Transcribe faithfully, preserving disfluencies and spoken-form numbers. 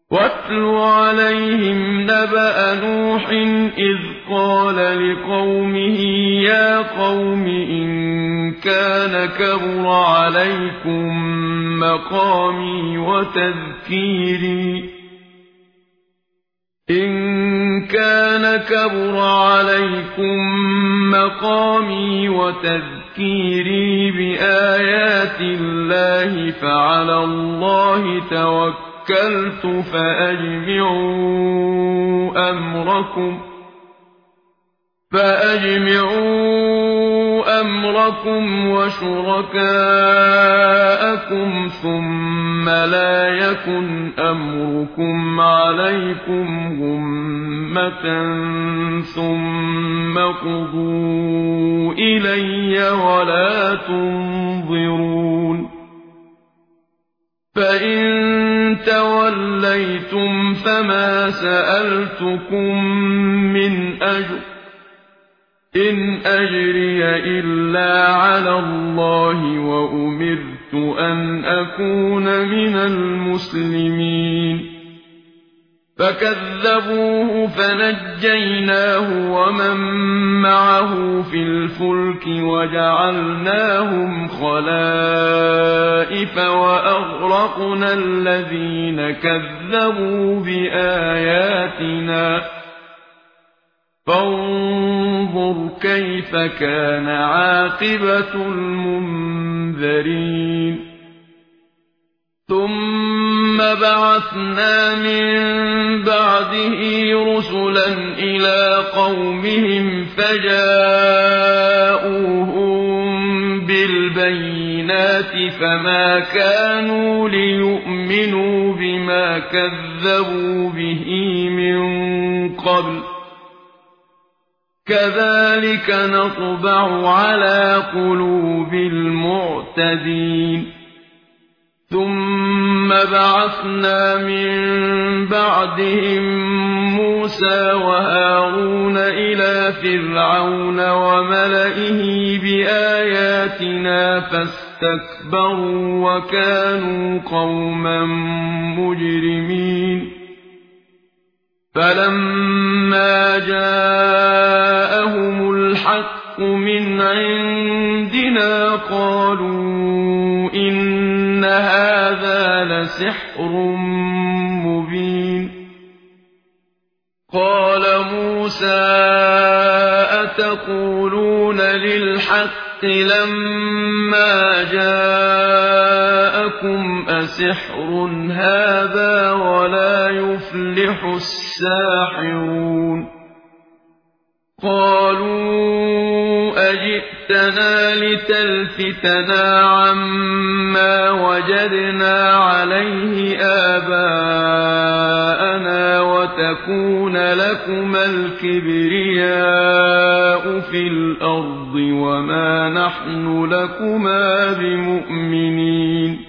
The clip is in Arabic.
واتل عليهم نبأ نوح إذ قال لقومه يا قوم إن كان كبر عليكم مقامي وتذكيري إن كان كبر عليكم مقامي وتذكيري بآيات الله فعلى الله توكلت فأجمعوا أمركم فأجمعوا أمركم وشركاءكم ثم لا يكن أمركم عليكم غمة ثم قضوا إلي ولا تنظرون فإن توليتم فما سألتكم من أجر إن أجري إلا على الله وأمرت أن أكون من المسلمين فكذبوه فنجيناه ومن معه في الفلك وجعلناهم خلائف وأغرقنا الذين كذبوا بآياتنا فانظر كيف كان عاقبة المنذرين ثم بعثنا من بعده رسلا إلى قومهم فجاءوهم بالبينات فما كانوا ليؤمنوا بما كذبوا به من قبل كذلك نطبع على قلوب المعتدين ثم بعثنا من بعدهم موسى وهارون إلى فرعون وملئه بآياتنا فاستكبروا وكانوا قوما مجرمين فلما جاءهم الحق من عندنا قالوا إن هذا لسحر مبين قال موسى أتقولون للحق لما جاءكم أسحر هذا ولا يفلح الساحرون قالوا أجئتنا لتلفتنا عما وجدنا عليه آباءنا وتكون لكما الكبرياء في الأرض وما نحن لكما بمؤمنين